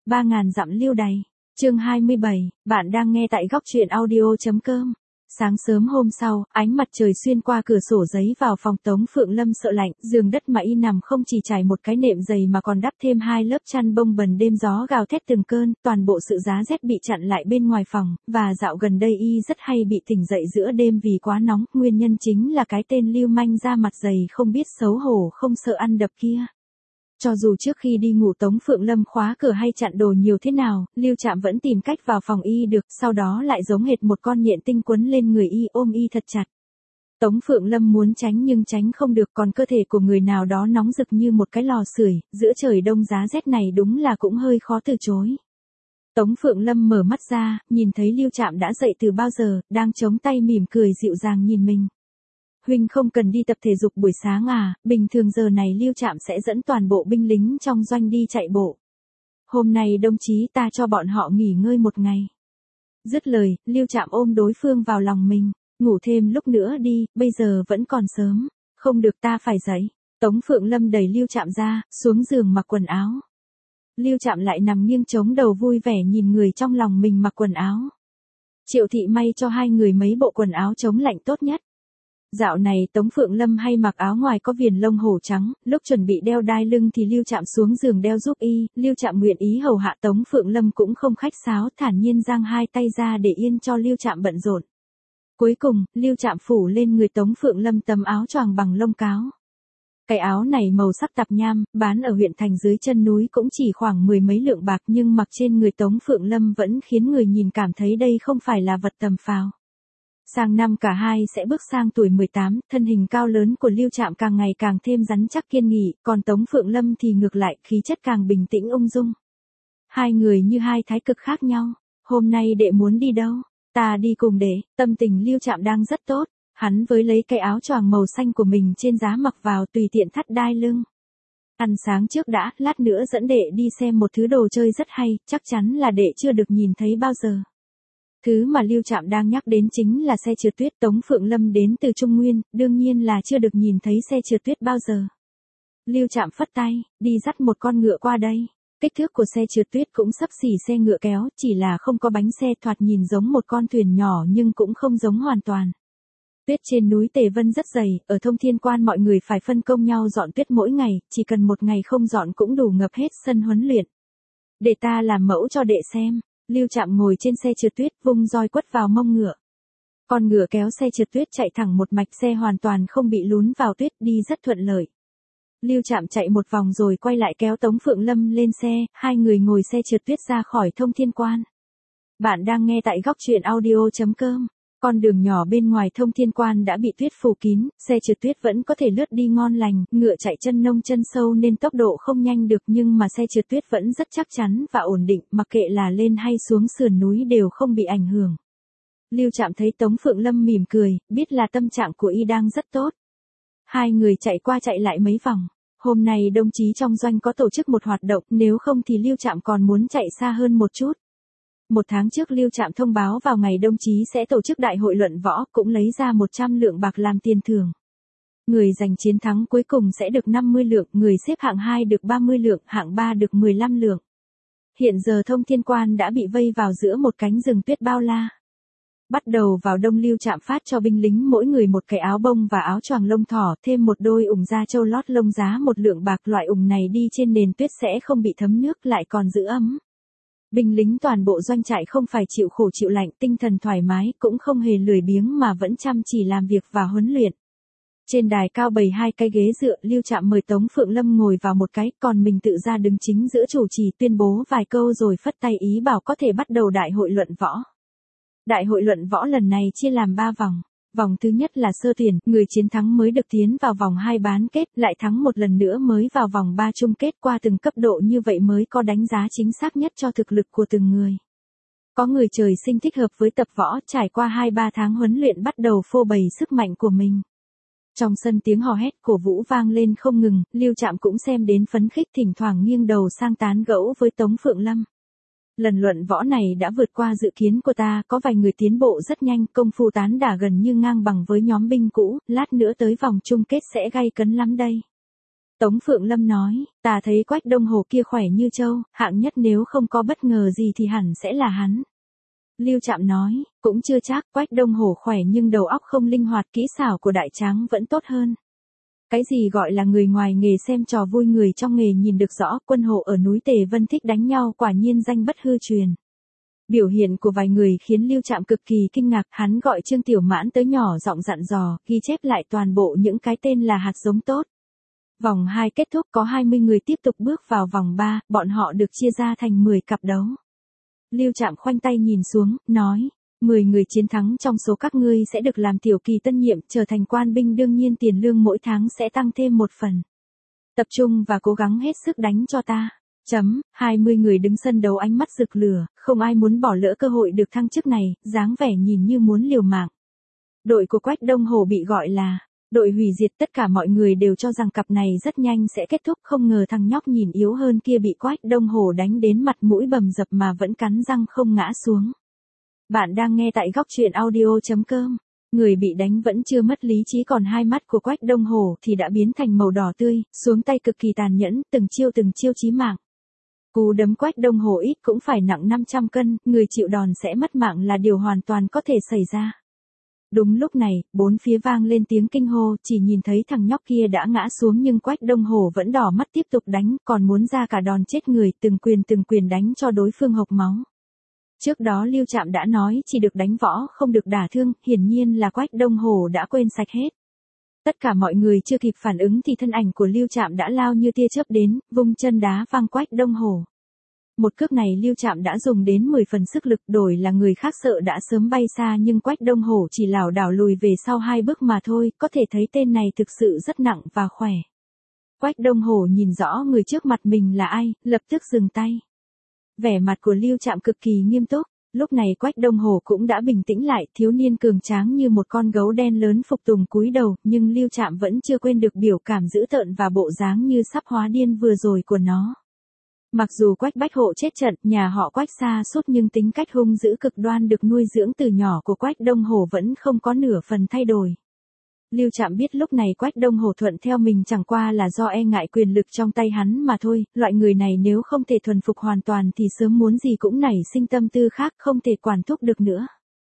3000 dặm lưu đày. Chương 27, bạn đang nghe tại góc truyện audio.com. Sáng sớm hôm sau, ánh mặt trời xuyên qua cửa sổ giấy vào phòng Tống Phượng Lâm sợ lạnh, giường đất mà y nằm không chỉ trải một cái nệm dày mà còn đắp thêm 2 lớp chăn bông bần, đêm gió gào thét từng cơn, toàn bộ sự giá rét bị chặn lại bên ngoài phòng, và dạo gần đây y rất hay bị tỉnh dậy giữa đêm vì quá nóng, nguyên nhân chính là cái tên lưu manh da mặt dày không biết xấu hổ không sợ ăn đập kia. Cho dù trước khi đi ngủ Tống Phượng Lâm khóa cửa hay chặn đồ nhiều thế nào, Lưu Trạm vẫn tìm cách vào phòng y được, sau đó lại giống hệt một con nhện tinh quấn lên người y ôm y thật chặt. Tống Phượng Lâm muốn tránh nhưng tránh không được, còn cơ thể của người nào đó nóng rực như một cái lò sưởi, giữa trời đông giá rét này đúng là cũng hơi khó từ chối. Tống Phượng Lâm mở mắt ra, nhìn thấy Lưu Trạm đã dậy từ bao giờ, đang chống tay mỉm cười dịu dàng nhìn mình. Huynh không cần đi tập thể dục buổi sáng à, bình thường giờ này Lưu Trạm sẽ dẫn toàn bộ binh lính trong doanh đi chạy bộ. Hôm nay đồng chí ta cho bọn họ nghỉ ngơi một ngày. Dứt lời, Lưu Trạm ôm đối phương vào lòng mình, ngủ thêm lúc nữa đi, bây giờ vẫn còn sớm. Không được, ta phải dậy. Tống Phượng Lâm đẩy Lưu Trạm ra, xuống giường mặc quần áo. Lưu Trạm lại nằm nghiêng chống đầu vui vẻ nhìn người trong lòng mình mặc quần áo. Triệu thị may cho hai người mấy bộ quần áo chống lạnh tốt nhất. Dạo này Tống Phượng Lâm hay mặc áo ngoài có viền lông hổ trắng, lúc chuẩn bị đeo đai lưng thì Lưu Trạm xuống giường đeo giúp y, Lưu Trạm nguyện ý hầu hạ Tống Phượng Lâm cũng không khách sáo, thản nhiên giang hai tay ra để yên cho Lưu Trạm bận rộn. Cuối cùng, Lưu Trạm phủ lên người Tống Phượng Lâm tấm áo choàng bằng lông cáo. Cái áo này màu sắc tạp nham, bán ở huyện thành dưới chân núi cũng chỉ khoảng 10 mấy lượng bạc, nhưng mặc trên người Tống Phượng Lâm vẫn khiến người nhìn cảm thấy đây không phải là vật tầm phào. Sang năm cả hai sẽ bước sang tuổi 18, thân hình cao lớn của Lưu Trạm càng ngày càng thêm rắn chắc kiên nghị, còn Tống Phượng Lâm thì ngược lại, khí chất càng bình tĩnh ung dung. Hai người như hai thái cực khác nhau. Hôm nay đệ muốn đi đâu? Ta đi cùng đệ. Tâm tình Lưu Trạm đang rất tốt, hắn với lấy cái áo choàng màu xanh của mình trên giá mặc vào tùy tiện thắt đai lưng. Ăn sáng trước đã, lát nữa dẫn đệ đi xem một thứ đồ chơi rất hay, chắc chắn là đệ chưa được nhìn thấy bao giờ. Thứ mà Lưu Trạm đang nhắc đến chính là xe trượt tuyết. Tống Phượng Lâm đến từ Trung Nguyên, đương nhiên là chưa được nhìn thấy xe trượt tuyết bao giờ. Lưu Trạm phất tay, đi dắt một con ngựa qua đây. Kích thước của xe trượt tuyết cũng xấp xỉ xe ngựa kéo, chỉ là không có bánh xe, thoạt nhìn giống một con thuyền nhỏ nhưng cũng không giống hoàn toàn. Tuyết trên núi Tề Vân rất dày, ở Thông Thiên Quan mọi người phải phân công nhau dọn tuyết mỗi ngày, chỉ cần một ngày không dọn cũng đủ ngập hết sân huấn luyện. Để ta làm mẫu cho đệ xem. Lưu Trạm ngồi trên xe trượt tuyết, vung roi quất vào mông ngựa. Con ngựa kéo xe trượt tuyết chạy thẳng một mạch, xe hoàn toàn không bị lún vào tuyết, đi rất thuận lợi. Lưu Trạm chạy một vòng rồi quay lại kéo Tống Phượng Lâm lên xe, hai người ngồi xe trượt tuyết ra khỏi Thông Thiên Quan. Bạn đang nghe tại góc truyện audio.com. Con đường nhỏ bên ngoài Thông Thiên Quan đã bị tuyết phủ kín, xe trượt tuyết vẫn có thể lướt đi ngon lành, ngựa chạy chân nông chân sâu nên tốc độ không nhanh được, nhưng mà xe trượt tuyết vẫn rất chắc chắn và ổn định, mặc kệ là lên hay xuống sườn núi đều không bị ảnh hưởng. Lưu Trạm thấy Tống Phượng Lâm mỉm cười, biết là tâm trạng của y đang rất tốt. Hai người chạy qua chạy lại mấy vòng. Hôm nay đồng chí trong doanh có tổ chức một hoạt động, nếu không thì Lưu Trạm còn muốn chạy xa hơn một chút. Một tháng trước Lưu Trạm thông báo vào ngày đồng chí sẽ tổ chức đại hội luận võ, cũng lấy ra 100 lượng bạc làm tiền thưởng. Người giành chiến thắng cuối cùng sẽ được 50 lượng, người xếp hạng 2 được 30 lượng, hạng 3 được 15 lượng. Hiện giờ Thông Thiên Quan đã bị vây vào giữa một cánh rừng tuyết bao la. Bắt đầu vào đông, Lưu Trạm phát cho binh lính mỗi người một cái áo bông và áo choàng lông thỏ, thêm một đôi ủng da trâu lót lông giá 1 lượng bạc, loại ủng này đi trên nền tuyết sẽ không bị thấm nước, lại còn giữ ấm. Binh lính toàn bộ doanh trại không phải chịu khổ chịu lạnh, tinh thần thoải mái, cũng không hề lười biếng mà vẫn chăm chỉ làm việc và huấn luyện. Trên đài cao bày 2 cái ghế dựa, Lưu Trạm mời Tống Phượng Lâm ngồi vào một cái, còn mình tự ra đứng chính giữa chủ trì, tuyên bố vài câu rồi phất tay ý bảo có thể bắt đầu đại hội luận võ. Đại hội luận võ lần này chia làm 3 vòng. Vòng thứ nhất là sơ tuyển, người chiến thắng mới được tiến vào vòng 2 bán kết, lại thắng một lần nữa mới vào vòng 3 chung kết, qua từng cấp độ như vậy mới có đánh giá chính xác nhất cho thực lực của từng người. Có người trời sinh thích hợp với tập võ, trải qua 2-3 tháng huấn luyện bắt đầu phô bày sức mạnh của mình. Trong sân tiếng hò hét cổ vũ vang lên không ngừng, Lưu Trạm cũng xem đến phấn khích, thỉnh thoảng nghiêng đầu sang tán gẫu với Tống Phượng Lâm. Lần luận võ này đã vượt qua dự kiến của ta, có vài người tiến bộ rất nhanh, công phu tán đả gần như ngang bằng với nhóm binh cũ, lát nữa tới vòng chung kết sẽ gay cấn lắm đây. Tống Phượng Lâm nói, ta thấy Quách Đông Hồ kia khỏe như trâu, hạng nhất nếu không có bất ngờ gì thì hẳn sẽ là hắn. Lưu Trạm nói, cũng chưa chắc, Quách Đông Hồ khỏe nhưng đầu óc không linh hoạt, kỹ xảo của Đại Tráng vẫn tốt hơn. Cái gì gọi là người ngoài nghề xem trò vui, người trong nghề nhìn được rõ, quân hộ ở núi Tề Vân thích đánh nhau, quả nhiên danh bất hư truyền. Biểu hiện của vài người khiến Lưu Trạm cực kỳ kinh ngạc, hắn gọi Trương Tiểu Mãn tới nhỏ giọng dặn dò, ghi chép lại toàn bộ những cái tên là hạt giống tốt. Vòng 2 kết thúc, có 20 người tiếp tục bước vào vòng 3, bọn họ được chia ra thành 10 cặp đấu. Lưu Trạm khoanh tay nhìn xuống, nói, 10 người chiến thắng trong số các ngươi sẽ được làm tiểu kỳ tân nhiệm, trở thành quan binh, đương nhiên tiền lương mỗi tháng sẽ tăng thêm một phần. Tập trung và cố gắng hết sức đánh cho ta. 20 người đứng sân đấu ánh mắt rực lửa, không ai muốn bỏ lỡ cơ hội được thăng chức này, dáng vẻ nhìn như muốn liều mạng. Đội của Quách Đông Hồ bị gọi là đội hủy diệt, tất cả mọi người đều cho rằng cặp này rất nhanh sẽ kết thúc, không ngờ thằng nhóc nhìn yếu hơn kia bị Quách Đông Hồ đánh đến mặt mũi bầm dập mà vẫn cắn răng không ngã xuống. Bạn đang nghe tại góc truyện audio.com. Người bị đánh vẫn chưa mất lý trí, còn hai mắt của Quách Đông Hồ thì đã biến thành màu đỏ tươi, xuống tay cực kỳ tàn nhẫn, từng chiêu chí mạng. Cú đấm Quách Đông Hồ ít cũng phải nặng 500 cân, người chịu đòn sẽ mất mạng là điều hoàn toàn có thể xảy ra. Đúng lúc này, bốn phía vang lên tiếng kinh hô, chỉ nhìn thấy thằng nhóc kia đã ngã xuống nhưng Quách Đông Hồ vẫn đỏ mắt tiếp tục đánh, còn muốn ra cả đòn chết người, từng quyền đánh cho đối phương hộc máu. Trước đó Lưu Trạm đã nói chỉ được đánh võ không được đả thương, hiển nhiên là Quách Đông Hồ đã quên sạch hết. Tất cả mọi người chưa kịp phản ứng thì thân ảnh của Lưu Trạm đã lao như tia chớp đến, vung chân đá văng Quách Đông Hồ. Một cước này Lưu Trạm đã dùng đến 10 phần sức lực, đổi là người khác sợ đã sớm bay xa, nhưng Quách Đông Hồ chỉ lảo đảo lùi về sau 2 bước mà thôi, có thể thấy tên này thực sự rất nặng và khỏe. Quách Đông Hồ nhìn rõ người trước mặt mình là ai, lập tức dừng tay. Vẻ mặt của Lưu Trạm cực kỳ nghiêm túc, lúc này Quách Đông Hồ cũng đã bình tĩnh lại, thiếu niên cường tráng như một con gấu đen lớn phục tùng cúi đầu, nhưng Lưu Trạm vẫn chưa quên được biểu cảm dữ tợn và bộ dáng như sắp hóa điên vừa rồi của nó. Mặc dù Quách Bách Hộ chết trận, nhà họ Quách sa sút, nhưng tính cách hung dữ cực đoan được nuôi dưỡng từ nhỏ của Quách Đông Hồ vẫn không có nửa phần thay đổi. Lưu Trạm biết lúc này Quách Đông Hồ thuận theo mình chẳng qua là do e ngại quyền lực trong tay hắn mà thôi, loại người này nếu không thể thuần phục hoàn toàn thì sớm muốn gì cũng nảy sinh tâm tư khác, không thể quản thúc được nữa.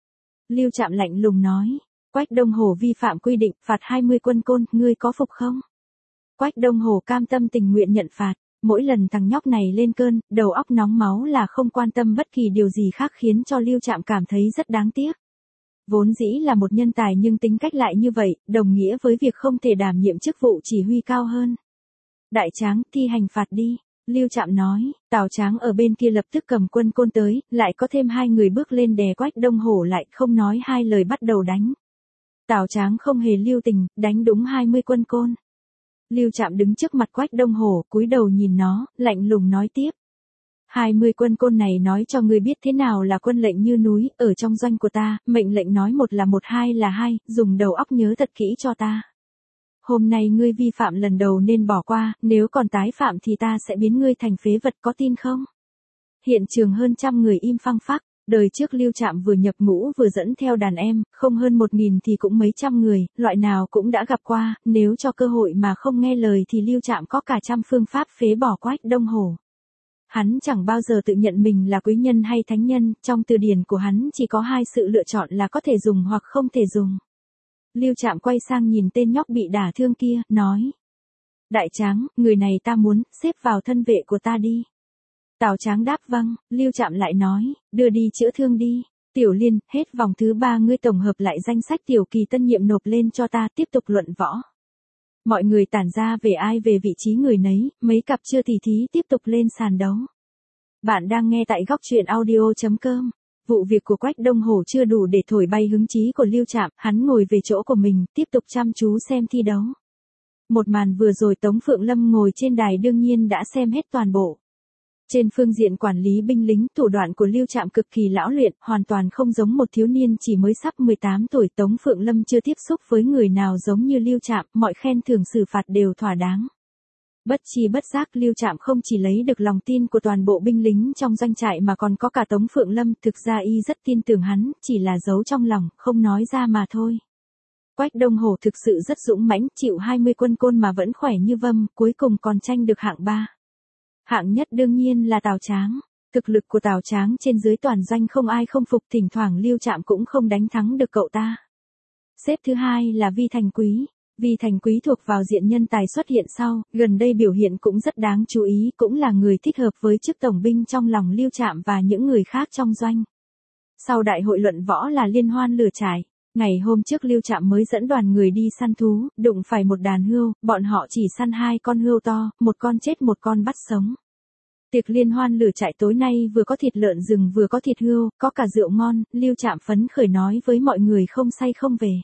Lưu Trạm lạnh lùng nói, Quách Đông Hồ vi phạm quy định, phạt 20 quân côn, ngươi có phục không? Quách Đông Hồ cam tâm tình nguyện nhận phạt. Mỗi lần thằng nhóc này lên cơn, đầu óc nóng máu là không quan tâm bất kỳ điều gì khác, khiến cho Lưu Trạm cảm thấy rất đáng tiếc. Vốn dĩ là một nhân tài nhưng tính cách lại như vậy, đồng nghĩa với việc không thể đảm nhiệm chức vụ chỉ huy cao hơn. Đại Tráng, thi hành phạt đi. Lưu Trạm nói, Tào Tráng ở bên kia lập tức cầm quân côn tới, lại có thêm 2 người bước lên đè Quách Đông Hồ lại, không nói hai lời bắt đầu đánh. Tào Tráng không hề lưu tình, đánh đúng 20 quân côn. Lưu Trạm đứng trước mặt Quách Đông Hồ, cúi đầu nhìn nó, lạnh lùng nói tiếp. 20 quân côn này nói cho ngươi biết thế nào là quân lệnh như núi, ở trong doanh của ta, mệnh lệnh nói một là một, hai là hai, dùng đầu óc nhớ thật kỹ cho ta. Hôm nay ngươi vi phạm lần đầu nên bỏ qua, nếu còn tái phạm thì ta sẽ biến ngươi thành phế vật, có tin không? Hiện trường hơn trăm người im phăng phắc. Đời trước Lưu Trạm vừa nhập ngũ vừa dẫn theo đàn em, không hơn 1000 thì cũng mấy trăm người, loại nào cũng đã gặp qua, nếu cho cơ hội mà không nghe lời thì Lưu Trạm có cả trăm phương pháp phế bỏ Quách Đông Hồ. Hắn chẳng bao giờ tự nhận mình là quý nhân hay thánh nhân, trong từ điển của hắn chỉ có 2 sự lựa chọn là có thể dùng hoặc không thể dùng. Lưu Trạm quay sang nhìn tên nhóc bị đả thương kia, nói. Đại Tráng, người này ta muốn, xếp vào thân vệ của ta đi. Tào Tráng đáp vâng, Lưu Trạm lại nói, đưa đi chữa thương đi. Tiểu Liên, hết vòng thứ 3 ngươi tổng hợp lại danh sách tiểu kỳ tân nhiệm nộp lên cho ta, tiếp tục luận võ. Mọi người tản ra về ai về vị trí người nấy, mấy cặp chưa tỉ thí tiếp tục lên sàn đấu. Bạn đang nghe tại góc truyện audio.com. Vụ việc của Quách Đông Hồ chưa đủ để thổi bay hứng chí của Lưu Trạm, hắn ngồi về chỗ của mình, tiếp tục chăm chú xem thi đấu. Một màn vừa rồi Tống Phượng Lâm ngồi trên đài đương nhiên đã xem hết toàn bộ. Trên phương diện quản lý binh lính, thủ đoạn của Lưu Trạm cực kỳ lão luyện, hoàn toàn không giống một thiếu niên chỉ mới sắp 18 tuổi. Tống Phượng Lâm chưa tiếp xúc với người nào giống như Lưu Trạm, mọi khen thưởng xử phạt đều thỏa đáng. Bất chi bất giác Lưu Trạm không chỉ lấy được lòng tin của toàn bộ binh lính trong doanh trại mà còn có cả Tống Phượng Lâm, thực ra y rất tin tưởng hắn, chỉ là giấu trong lòng, không nói ra mà thôi. Quách Đông Hổ thực sự rất dũng mãnh, chịu 20 quân côn mà vẫn khỏe như vâm, cuối cùng còn tranh được hạng 3. Hạng nhất đương nhiên là Tào Tráng. Thực lực của Tào Tráng trên dưới toàn doanh không ai không phục, thỉnh thoảng Lưu Trạm cũng không đánh thắng được cậu ta. Xếp thứ hai là Vi Thành Quý. Vi Thành Quý thuộc vào diện nhân tài xuất hiện sau, gần đây biểu hiện cũng rất đáng chú ý, cũng là người thích hợp với chức tổng binh trong lòng Lưu Trạm và những người khác trong doanh. Sau đại hội luận võ là liên hoan lửa trại. Ngày hôm trước Lưu Trạm mới dẫn đoàn người đi săn thú, đụng phải một đàn hươu, bọn họ chỉ săn 2 con hươu to, một con chết một con bắt sống. Tiệc liên hoan lửa trại tối nay vừa có thịt lợn rừng vừa có thịt hươu, có cả rượu ngon, Lưu Trạm phấn khởi nói với mọi người không say không về.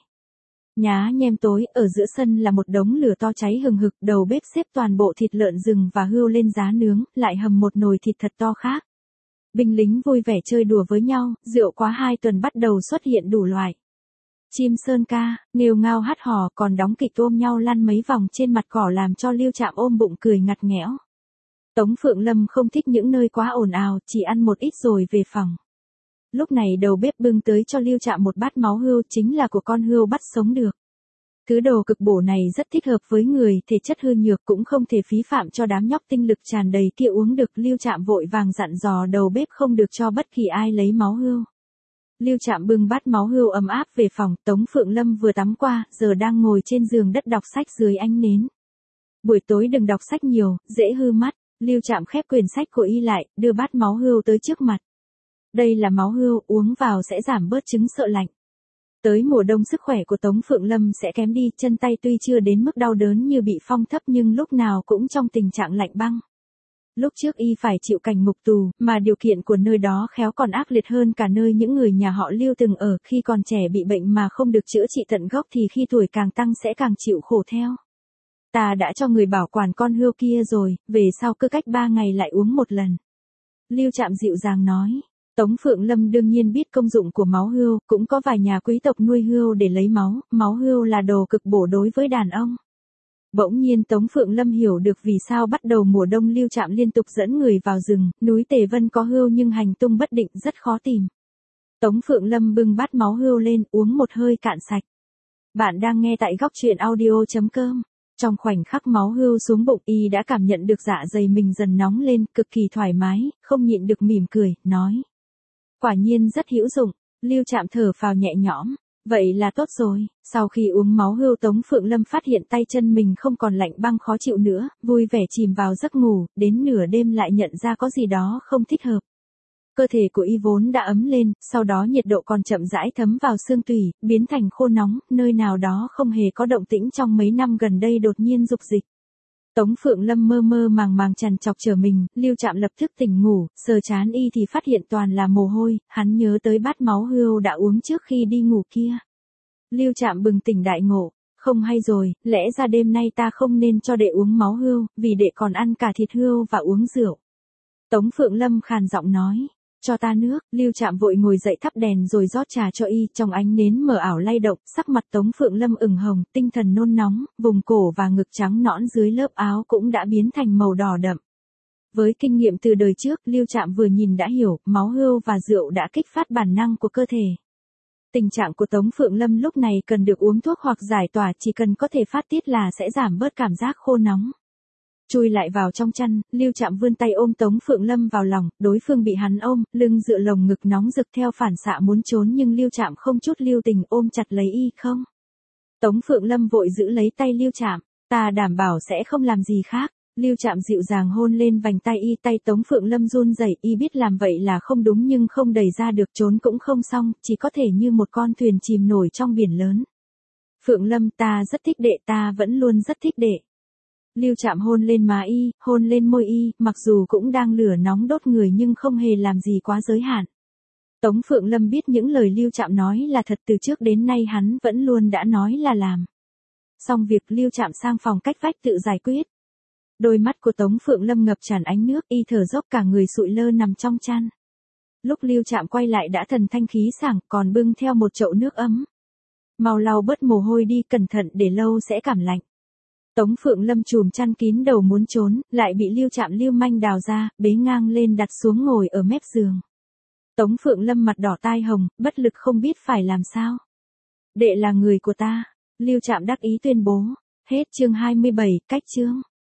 Nhá nhem tối, ở giữa sân là một đống lửa to cháy hừng hực, đầu bếp xếp toàn bộ thịt lợn rừng và hươu lên giá nướng, lại hầm một nồi thịt thật to khác. Binh lính vui vẻ chơi đùa với nhau, rượu quá 2 tuần bắt đầu xuất hiện đủ loại. Chim sơn ca, nghêu ngao hát hò, còn đóng kịch ôm nhau lăn mấy vòng trên mặt cỏ làm cho Lưu Trạm ôm bụng cười ngặt nghẽo. Tống Phượng Lâm không thích những nơi quá ồn ào, chỉ ăn một ít rồi về phòng. Lúc này đầu bếp bưng tới cho Lưu Trạm một bát máu hươu, chính là của con hươu bắt sống được. Thứ đồ cực bổ này rất thích hợp với người thể chất hư nhược, cũng không thể phí phạm cho đám nhóc tinh lực tràn đầy kia uống được. Lưu Trạm vội vàng dặn dò đầu bếp không được cho bất kỳ ai lấy máu hươu. Lưu Trạm bưng bát máu hươu ấm áp về phòng, Tống Phượng Lâm vừa tắm qua, giờ đang ngồi trên giường đất đọc sách dưới ánh nến. Buổi tối đừng đọc sách nhiều, dễ hư mắt. Lưu Trạm khép quyển sách của y lại, đưa bát máu hươu tới trước mặt. Đây là máu hươu, uống vào sẽ giảm bớt chứng sợ lạnh. Tới mùa đông sức khỏe của Tống Phượng Lâm sẽ kém đi, chân tay tuy chưa đến mức đau đớn như bị phong thấp nhưng lúc nào cũng trong tình trạng lạnh băng. Lúc trước y phải chịu cảnh ngục tù, mà điều kiện của nơi đó khéo còn ác liệt hơn cả nơi những người nhà họ Lưu từng ở, khi còn trẻ bị bệnh mà không được chữa trị tận gốc thì khi tuổi càng tăng sẽ càng chịu khổ theo. Ta đã cho người bảo quản con hươu kia rồi, về sau cứ cách 3 ngày lại uống một lần. Lưu Trạm dịu dàng nói. Tống Phượng Lâm đương nhiên biết công dụng của máu hươu, cũng có vài nhà quý tộc nuôi hươu để lấy máu hươu là đồ cực bổ đối với đàn ông. Bỗng nhiên Tống Phượng Lâm hiểu được vì sao bắt đầu mùa đông Lưu Trạm liên tục dẫn người vào rừng, núi Tề Vân có hươu nhưng hành tung bất định, rất khó tìm. Tống Phượng Lâm bưng bát máu hươu lên, uống một hơi cạn sạch. Bạn đang nghe tại góc truyện audio.com. Trong khoảnh khắc máu hươu xuống bụng, y đã cảm nhận được dạ dày mình dần nóng lên, cực kỳ thoải mái, không nhịn được mỉm cười, nói. Quả nhiên rất hữu dụng. Lưu Trạm thở phào nhẹ nhõm. Vậy là tốt rồi. Sau khi uống máu hươu, Tống Phượng Lâm phát hiện tay chân mình không còn lạnh băng khó chịu nữa, vui vẻ chìm vào giấc ngủ, đến nửa đêm lại nhận ra có gì đó không thích hợp. Cơ thể của y vốn đã ấm lên, sau đó nhiệt độ còn chậm rãi thấm vào xương tủy, biến thành khô nóng, nơi nào đó không hề có động tĩnh trong mấy năm gần đây đột nhiên dục dịch. Tống Phượng Lâm mơ mơ màng màng trằn trọc trở mình, Lưu Trạm lập tức tỉnh ngủ, sờ trán y thì phát hiện toàn là mồ hôi, hắn nhớ tới bát máu hươu đã uống trước khi đi ngủ kia. Lưu Trạm bừng tỉnh đại ngộ, không hay rồi, lẽ ra đêm nay ta không nên cho đệ uống máu hươu, vì đệ còn ăn cả thịt hươu và uống rượu. Tống Phượng Lâm khàn giọng nói. Cho ta nước. Lưu Trạm vội ngồi dậy thắp đèn rồi rót trà cho y, trong ánh nến mờ ảo lay động, sắc mặt Tống Phượng Lâm ửng hồng, tinh thần nôn nóng, vùng cổ và ngực trắng nõn dưới lớp áo cũng đã biến thành màu đỏ đậm. Với kinh nghiệm từ đời trước, Lưu Trạm vừa nhìn đã hiểu, máu hươu và rượu đã kích phát bản năng của cơ thể. Tình trạng của Tống Phượng Lâm lúc này cần được uống thuốc hoặc giải tỏa, chỉ cần có thể phát tiết là sẽ giảm bớt cảm giác khô nóng. Chui lại vào trong chăn, Lưu Trạm vươn tay ôm Tống Phượng Lâm vào lòng, đối phương bị hắn ôm, lưng dựa lồng ngực nóng rực theo phản xạ muốn trốn nhưng Lưu Trạm không chút lưu tình ôm chặt lấy y không. Tống Phượng Lâm vội giữ lấy tay Lưu Trạm, ta đảm bảo sẽ không làm gì khác. Lưu Trạm dịu dàng hôn lên vành tay y, tay Tống Phượng Lâm run rẩy, y biết làm vậy là không đúng nhưng không đẩy ra được, trốn cũng không xong, chỉ có thể như một con thuyền chìm nổi trong biển lớn. Phượng Lâm, ta rất thích đệ, ta vẫn luôn rất thích đệ. Lưu Trạm hôn lên má y, hôn lên môi y, mặc dù cũng đang lửa nóng đốt người nhưng không hề làm gì quá giới hạn. Tống Phượng Lâm biết những lời Lưu Trạm nói là thật, từ trước đến nay hắn vẫn luôn đã nói là làm. Xong việc Lưu Trạm sang phòng cách vách tự giải quyết. Đôi mắt của Tống Phượng Lâm ngập tràn ánh nước, y thở dốc cả người sụi lơ nằm trong chăn. Lúc Lưu Trạm quay lại đã thần thanh khí sảng, còn bưng theo một chậu nước ấm. Mau lau bớt mồ hôi đi, cẩn thận để lâu sẽ cảm lạnh. Tống Phượng Lâm chùm chăn kín đầu muốn trốn, lại bị Lưu Trạm lưu manh đào ra, bế ngang lên đặt xuống ngồi ở mép giường. Tống Phượng Lâm mặt đỏ tai hồng, bất lực không biết phải làm sao. Đệ là người của ta, Lưu Trạm đắc ý tuyên bố. Hết chương 27, cách chương.